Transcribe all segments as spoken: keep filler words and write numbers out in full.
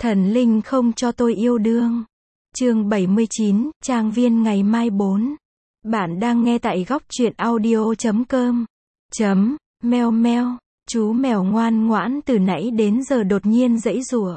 Thần linh không cho tôi yêu đương. Chương bảy mươi chín, trang viên ngày mai bốn. Bạn đang nghe tại góc truyện audio chấm com. Chấm, meo meo. Chú mèo ngoan ngoãn từ nãy đến giờ đột nhiên giãy giụa.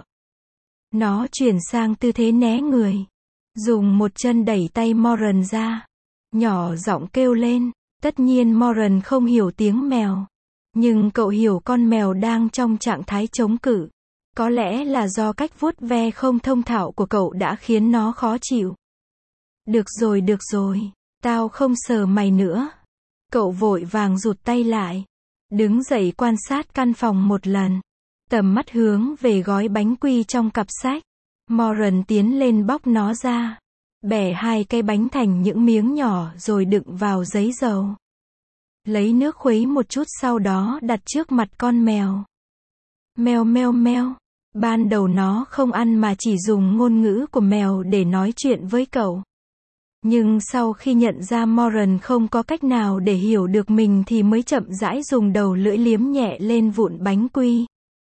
Nó chuyển sang tư thế né người. Dùng một chân đẩy tay Moran ra. Nhỏ giọng kêu lên. Tất nhiên Moran không hiểu tiếng mèo. Nhưng cậu hiểu con mèo đang trong trạng thái chống cự. Có lẽ là do cách vuốt ve không thông thạo của cậu đã khiến nó khó chịu. Được rồi được rồi, tao không sờ mày nữa. Cậu vội vàng rụt tay lại. Đứng dậy quan sát căn phòng một lần. Tầm mắt hướng về gói bánh quy trong cặp sách. Moran tiến lên bóc nó ra. Bẻ hai cây bánh thành những miếng nhỏ rồi đựng vào giấy dầu. Lấy nước khuấy một chút sau đó đặt trước mặt con mèo. Meo meo meo. Ban đầu nó không ăn mà chỉ dùng ngôn ngữ của mèo để nói chuyện với cậu. Nhưng sau khi nhận ra Moran không có cách nào để hiểu được mình thì mới chậm rãi dùng đầu lưỡi liếm nhẹ lên vụn bánh quy.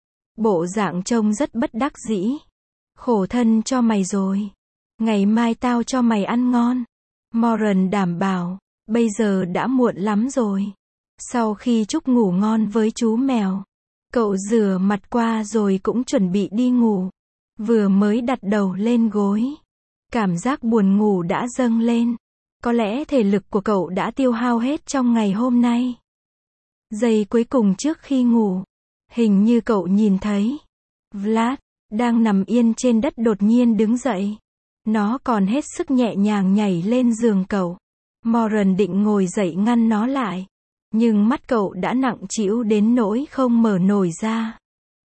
Bộ dạng trông rất bất đắc dĩ. Khổ thân cho mày rồi. Ngày mai tao cho mày ăn ngon. Moran đảm bảo. Bây giờ đã muộn lắm rồi. Sau khi chúc ngủ ngon với chú mèo, cậu rửa mặt qua rồi cũng chuẩn bị đi ngủ. Vừa mới đặt đầu lên gối, cảm giác buồn ngủ đã dâng lên. Có lẽ thể lực của cậu đã tiêu hao hết trong ngày hôm nay. Giây cuối cùng trước khi ngủ, hình như cậu nhìn thấy Vlad đang nằm yên trên đất đột nhiên đứng dậy. Nó còn hết sức nhẹ nhàng nhảy lên giường cậu. Moran định ngồi dậy ngăn nó lại. Nhưng mắt cậu đã nặng trĩu đến nỗi không mở nổi ra.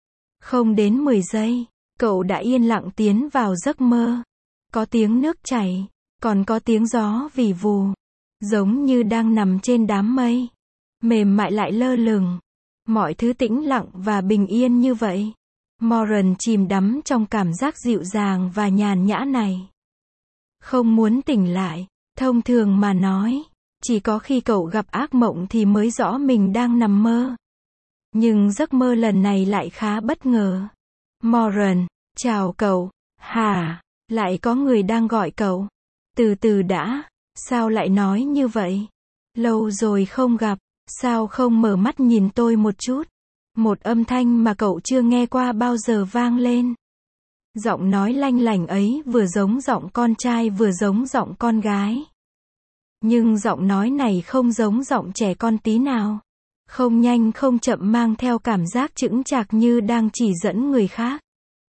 Không đến mười giây, cậu đã yên lặng tiến vào giấc mơ. Có tiếng nước chảy, còn có tiếng gió vì vù. Giống như đang nằm trên đám mây. Mềm mại lại lơ lửng. Mọi thứ tĩnh lặng và bình yên như vậy. Moran chìm đắm trong cảm giác dịu dàng và nhàn nhã này. Không muốn tỉnh lại. Thông thường mà nói, chỉ có khi cậu gặp ác mộng thì mới rõ mình đang nằm mơ. Nhưng giấc mơ lần này lại khá bất ngờ. Moran, chào cậu. Hả? Lại có người đang gọi cậu. Từ từ đã. Sao lại nói như vậy? Lâu rồi không gặp. Sao không mở mắt nhìn tôi một chút? Một âm thanh mà cậu chưa nghe qua bao giờ vang lên. Giọng nói lanh lảnh ấy vừa giống giọng con trai vừa giống giọng con gái. Nhưng giọng nói này không giống giọng trẻ con tí nào. Không nhanh không chậm mang theo cảm giác chững chạc như đang chỉ dẫn người khác.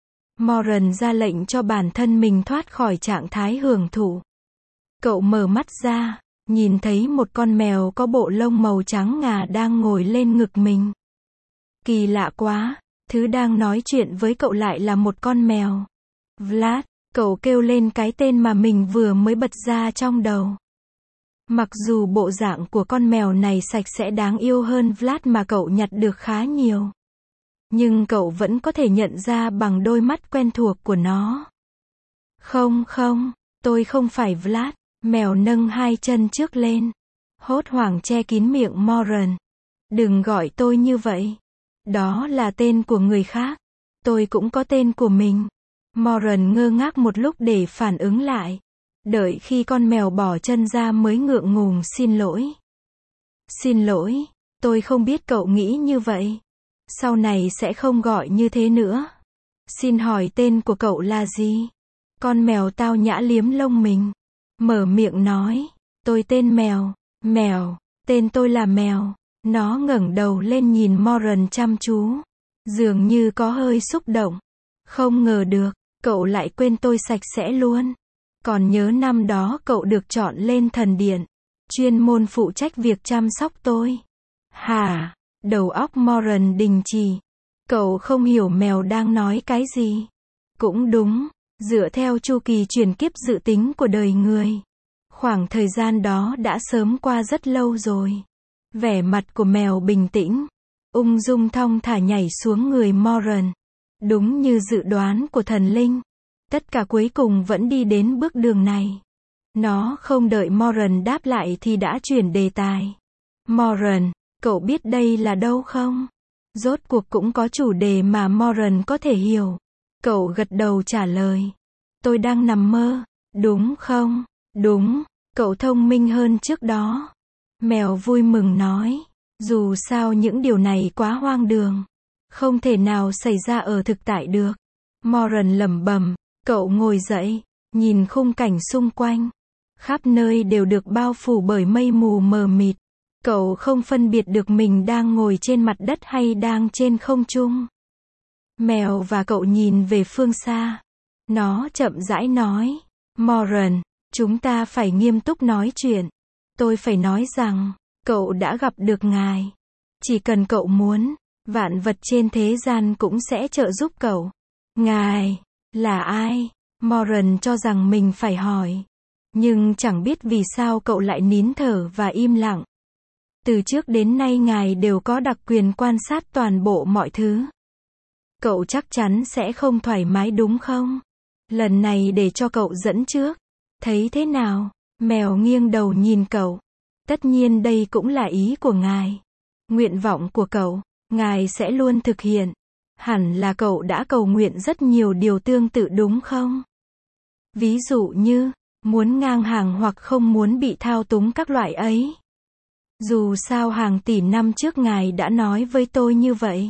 Moran ra lệnh cho bản thân mình thoát khỏi trạng thái hưởng thụ. Cậu mở mắt ra, nhìn thấy một con mèo có bộ lông màu trắng ngà đang ngồi lên ngực mình. Kỳ lạ quá, thứ đang nói chuyện với cậu lại là một con mèo. Vlad, cậu kêu lên cái tên mà mình vừa mới bật ra trong đầu. Mặc dù bộ dạng của con mèo này sạch sẽ đáng yêu hơn Vlad mà cậu nhặt được khá nhiều. Nhưng cậu vẫn có thể nhận ra bằng đôi mắt quen thuộc của nó. Không không, tôi không phải Vlad. Mèo nâng hai chân trước lên. Hốt hoảng che kín miệng Moran. Đừng gọi tôi như vậy. Đó là tên của người khác. Tôi cũng có tên của mình. Moran ngơ ngác một lúc để phản ứng lại. Đợi khi con mèo bỏ chân ra mới ngượng ngùng xin lỗi. Xin lỗi, tôi không biết cậu nghĩ như vậy. Sau này sẽ không gọi như thế nữa. Xin hỏi tên của cậu là gì? Con mèo tao nhã liếm lông mình. Mở miệng nói, tôi tên mèo. Mèo, tên tôi là mèo. Nó ngẩng đầu lên nhìn Moran chăm chú. Dường như có hơi xúc động. Không ngờ được, cậu lại quên tôi sạch sẽ luôn. Còn nhớ năm đó cậu được chọn lên thần điện. Chuyên môn phụ trách việc chăm sóc tôi. Hả? Đầu óc Moran đình trì. Cậu không hiểu mèo đang nói cái gì. Cũng đúng, dựa theo chu kỳ chuyển kiếp dự tính của đời người. Khoảng thời gian đó đã sớm qua rất lâu rồi. Vẻ mặt của mèo bình tĩnh. Ung dung thong thả nhảy xuống người Moran. Đúng như dự đoán của thần linh. Tất cả cuối cùng vẫn đi đến bước đường này. Nó không đợi Moran đáp lại thì đã chuyển đề tài. Moran, cậu biết đây là đâu không? Rốt cuộc cũng có chủ đề mà Moran có thể hiểu. Cậu gật đầu trả lời. Tôi đang nằm mơ, đúng không? Đúng, cậu thông minh hơn trước đó. Mèo vui mừng nói. Dù sao những điều này quá hoang đường. Không thể nào xảy ra ở thực tại được. Moran lẩm bẩm. Cậu ngồi dậy, nhìn khung cảnh xung quanh. Khắp nơi đều được bao phủ bởi mây mù mờ mịt. Cậu không phân biệt được mình đang ngồi trên mặt đất hay đang trên không trung. Mèo và cậu nhìn về phương xa. Nó chậm rãi nói. Moran, chúng ta phải nghiêm túc nói chuyện. Tôi phải nói rằng, cậu đã gặp được ngài. Chỉ cần cậu muốn, vạn vật trên thế gian cũng sẽ trợ giúp cậu. Ngài, là ai? Moran cho rằng mình phải hỏi. Nhưng chẳng biết vì sao cậu lại nín thở và im lặng. Từ trước đến nay ngài đều có đặc quyền quan sát toàn bộ mọi thứ. Cậu chắc chắn sẽ không thoải mái đúng không? Lần này để cho cậu dẫn trước. Thấy thế nào? Mèo nghiêng đầu nhìn cậu. Tất nhiên đây cũng là ý của ngài. Nguyện vọng của cậu, ngài sẽ luôn thực hiện. Hẳn là cậu đã cầu nguyện rất nhiều điều tương tự đúng không? Ví dụ như, muốn ngang hàng hoặc không muốn bị thao túng các loại ấy. Dù sao hàng tỷ năm trước ngài đã nói với tôi như vậy.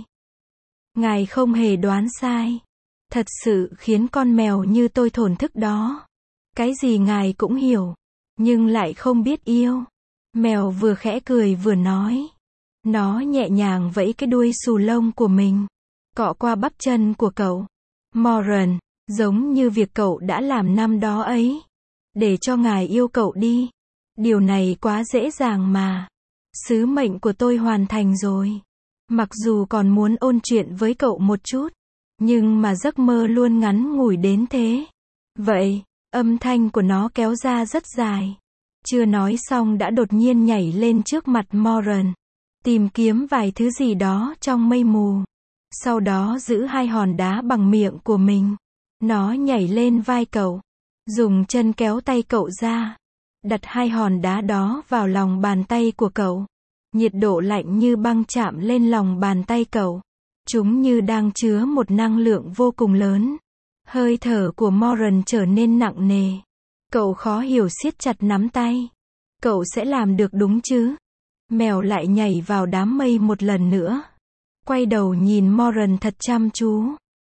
Ngài không hề đoán sai. Thật sự khiến con mèo như tôi thổn thức đó. Cái gì ngài cũng hiểu, nhưng lại không biết yêu. Mèo vừa khẽ cười vừa nói. Nó nhẹ nhàng vẫy cái đuôi xù lông của mình, cọ qua bắp chân của cậu. Moran, giống như việc cậu đã làm năm đó ấy. Để cho ngài yêu cậu đi. Điều này quá dễ dàng mà. Sứ mệnh của tôi hoàn thành rồi. Mặc dù còn muốn ôn chuyện với cậu một chút, nhưng mà giấc mơ luôn ngắn ngủi đến thế. Vậy, âm thanh của nó kéo ra rất dài. Chưa nói xong đã đột nhiên nhảy lên trước mặt Moran. Tìm kiếm vài thứ gì đó trong mây mù. Sau đó giữ hai hòn đá bằng miệng của mình. Nó nhảy lên vai cậu. Dùng chân kéo tay cậu ra. Đặt hai hòn đá đó vào lòng bàn tay của cậu. Nhiệt độ lạnh như băng chạm lên lòng bàn tay cậu. Chúng như đang chứa một năng lượng vô cùng lớn. Hơi thở của Moran trở nên nặng nề. Cậu khó hiểu siết chặt nắm tay. Cậu sẽ làm được đúng chứ? Mèo lại nhảy vào đám mây một lần nữa. Quay đầu nhìn Moran thật chăm chú.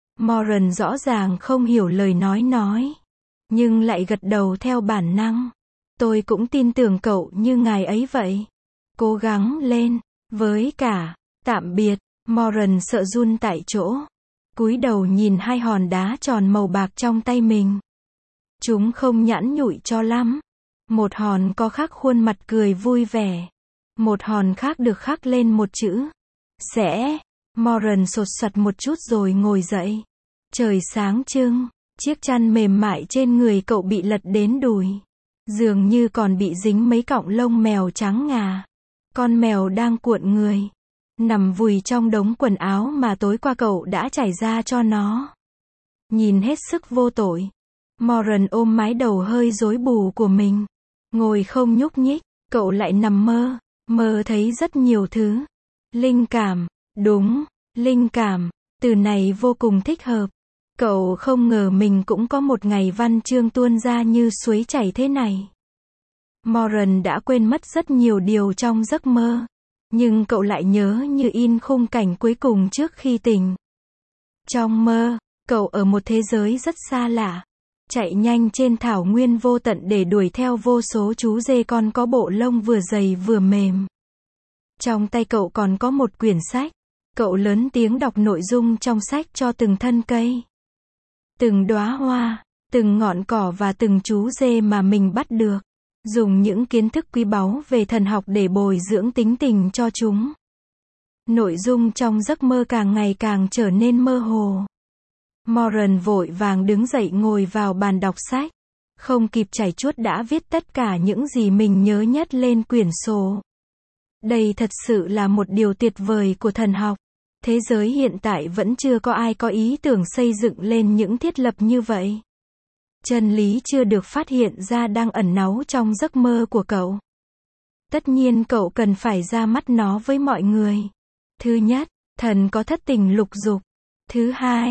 Moran rõ ràng không hiểu lời nói nói. Nhưng lại gật đầu theo bản năng. Tôi cũng tin tưởng cậu như ngài ấy vậy. Cố gắng lên. Với cả, tạm biệt. Moran sợ run tại chỗ. Cúi đầu nhìn hai hòn đá tròn màu bạc trong tay mình. Chúng không nhẵn nhụi cho lắm. Một hòn có khắc khuôn mặt cười vui vẻ. Một hòn khác được khắc lên một chữ. Sẽ. Moran sột soạt một chút rồi ngồi dậy. Trời sáng trưng. Chiếc chăn mềm mại trên người cậu bị lật đến đùi. Dường như còn bị dính mấy cọng lông mèo trắng ngà. Con mèo đang cuộn người. Nằm vùi trong đống quần áo mà tối qua cậu đã trải ra cho nó. Nhìn hết sức vô tội. Moran ôm mái đầu hơi rối bù của mình. Ngồi không nhúc nhích. Cậu lại nằm mơ. Mơ thấy rất nhiều thứ. Linh cảm. Đúng. Linh cảm. Từ này vô cùng thích hợp. Cậu không ngờ mình cũng có một ngày văn chương tuôn ra như suối chảy thế này. Moran đã quên mất rất nhiều điều trong giấc mơ. Nhưng cậu lại nhớ như in khung cảnh cuối cùng trước khi tỉnh. Trong mơ, cậu ở một thế giới rất xa lạ. Chạy nhanh trên thảo nguyên vô tận để đuổi theo vô số chú dê con có bộ lông vừa dày vừa mềm. Trong tay cậu còn có một quyển sách. Cậu lớn tiếng đọc nội dung trong sách cho từng thân cây. Từng đóa hoa, từng ngọn cỏ và từng chú dê mà mình bắt được. Dùng những kiến thức quý báu về thần học để bồi dưỡng tính tình cho chúng. Nội dung trong giấc mơ càng ngày càng trở nên mơ hồ. Moran vội vàng đứng dậy ngồi vào bàn đọc sách. Không kịp chảy chuốt đã viết tất cả những gì mình nhớ nhất lên quyển sổ. Đây thật sự là một điều tuyệt vời của thần học. Thế giới hiện tại vẫn chưa có ai có ý tưởng xây dựng lên những thiết lập như vậy. Chân lý chưa được phát hiện ra đang ẩn náu trong giấc mơ của cậu. Tất nhiên cậu cần phải ra mắt nó với mọi người. Thứ nhất, thần có thất tình lục dục. Thứ hai,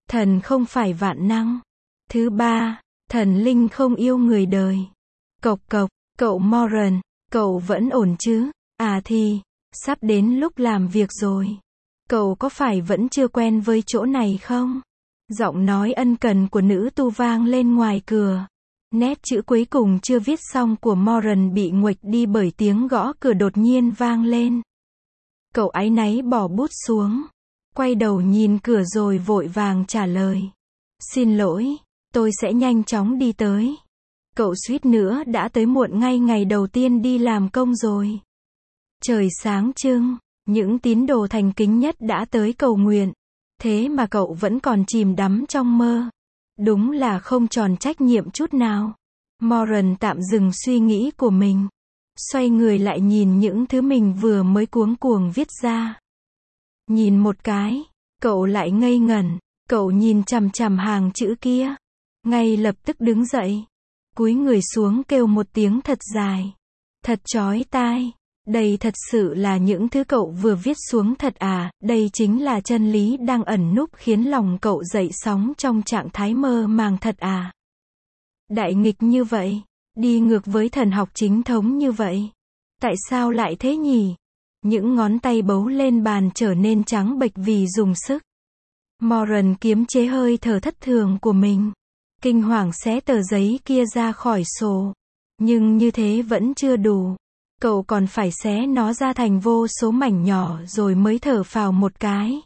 Thần không phải vạn năng. Thứ ba, thần linh không yêu người đời. Cộc cộc, cậu Moran, cậu vẫn ổn chứ? À thì, sắp đến lúc làm việc rồi. Cậu có phải vẫn chưa quen với chỗ này không? Giọng nói ân cần của nữ tu vang lên ngoài cửa. Nét chữ cuối cùng chưa viết xong của Moran bị nguệch đi bởi tiếng gõ cửa đột nhiên vang lên. Cậu áy náy bỏ bút xuống, quay đầu nhìn cửa rồi vội vàng trả lời. Xin lỗi, tôi sẽ nhanh chóng đi tới. Cậu suýt nữa đã tới muộn ngay ngày đầu tiên đi làm công rồi. Trời sáng trưng, những tín đồ thành kính nhất đã tới cầu nguyện. Thế mà cậu vẫn còn chìm đắm trong mơ. Đúng là không tròn trách nhiệm chút nào. Moran tạm dừng suy nghĩ của mình. Xoay người lại nhìn những thứ mình vừa mới cuống cuồng viết ra. Nhìn một cái, cậu lại ngây ngẩn. Cậu nhìn chằm chằm hàng chữ kia. Ngay lập tức đứng dậy. Cúi người xuống kêu một tiếng thật dài. Thật chói tai. Đây thật sự là những thứ cậu vừa viết xuống thật à, đây chính là chân lý đang ẩn núp khiến lòng cậu dậy sóng trong trạng thái mơ màng thật à. Đại nghịch như vậy, đi ngược với thần học chính thống như vậy. Tại sao lại thế nhỉ? Những ngón tay bấu lên bàn trở nên trắng bệch vì dùng sức. Moran kiềm chế hơi thở thất thường của mình. Kinh hoàng xé tờ giấy kia ra khỏi sổ. Nhưng như thế vẫn chưa đủ. Cậu còn phải xé nó ra thành vô số mảnh nhỏ rồi mới thở phào một cái.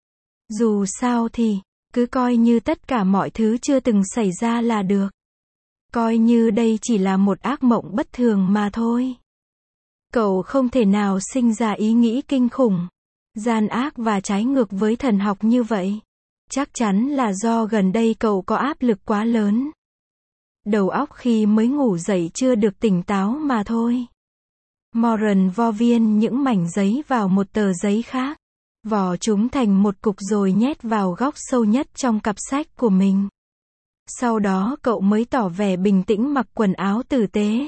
Dù sao thì, cứ coi như tất cả mọi thứ chưa từng xảy ra là được. Coi như đây chỉ là một ác mộng bất thường mà thôi. Cậu không thể nào sinh ra ý nghĩ kinh khủng, gian ác và trái ngược với thần học như vậy. Chắc chắn là do gần đây cậu có áp lực quá lớn. Đầu óc khi mới ngủ dậy chưa được tỉnh táo mà thôi. Moran vo viên những mảnh giấy vào một tờ giấy khác. Vò chúng thành một cục rồi nhét vào góc sâu nhất trong cặp sách của mình. Sau đó cậu mới tỏ vẻ bình tĩnh mặc quần áo tử tế.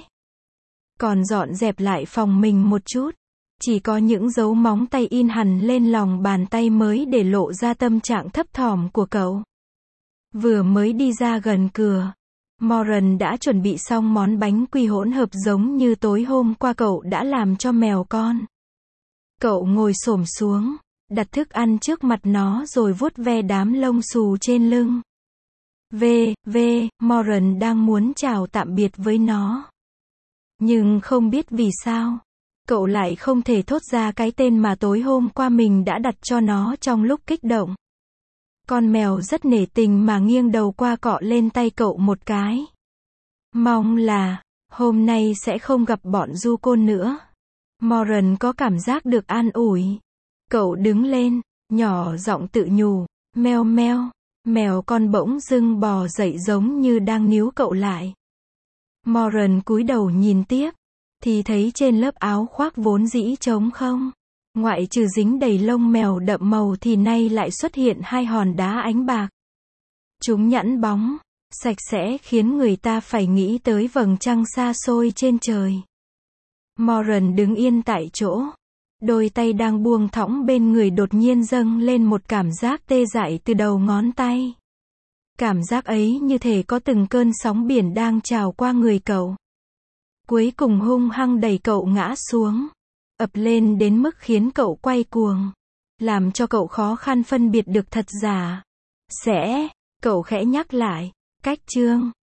Còn dọn dẹp lại phòng mình một chút. Chỉ có những dấu móng tay in hằn lên lòng bàn tay mới để lộ ra tâm trạng thấp thỏm của cậu. Vừa mới đi ra gần cửa, Moran đã chuẩn bị xong món bánh quy hỗn hợp giống như tối hôm qua cậu đã làm cho mèo con. Cậu ngồi xổm xuống, đặt thức ăn trước mặt nó rồi vuốt ve đám lông xù trên lưng. V, V, Moran đang muốn chào tạm biệt với nó. Nhưng không biết vì sao, cậu lại không thể thốt ra cái tên mà tối hôm qua mình đã đặt cho nó trong lúc kích động. Con mèo rất nể tình mà nghiêng đầu qua cọ lên tay cậu một cái. Mong là, hôm nay sẽ không gặp bọn du côn nữa. Moran có cảm giác được an ủi. Cậu đứng lên, nhỏ giọng tự nhủ, meo meo. Mèo con bỗng dưng bò dậy giống như đang níu cậu lại. Moran cúi đầu nhìn tiếp, thì thấy trên lớp áo khoác vốn dĩ trống không. Ngoại trừ dính đầy lông mèo đậm màu thì nay lại xuất hiện hai hòn đá ánh bạc. Chúng nhẵn bóng, sạch sẽ khiến người ta phải nghĩ tới vầng trăng xa xôi trên trời. Moran đứng yên tại chỗ. Đôi tay đang buông thõng bên người đột nhiên dâng lên một cảm giác tê dại từ đầu ngón tay. Cảm giác ấy như thể có từng cơn sóng biển đang trào qua người cậu. Cuối cùng hung hăng đẩy cậu ngã xuống. Ập lên đến mức khiến cậu quay cuồng. Làm cho cậu khó khăn phân biệt được thật giả. Sẽ, cậu khẽ nhắc lại. Cách chương.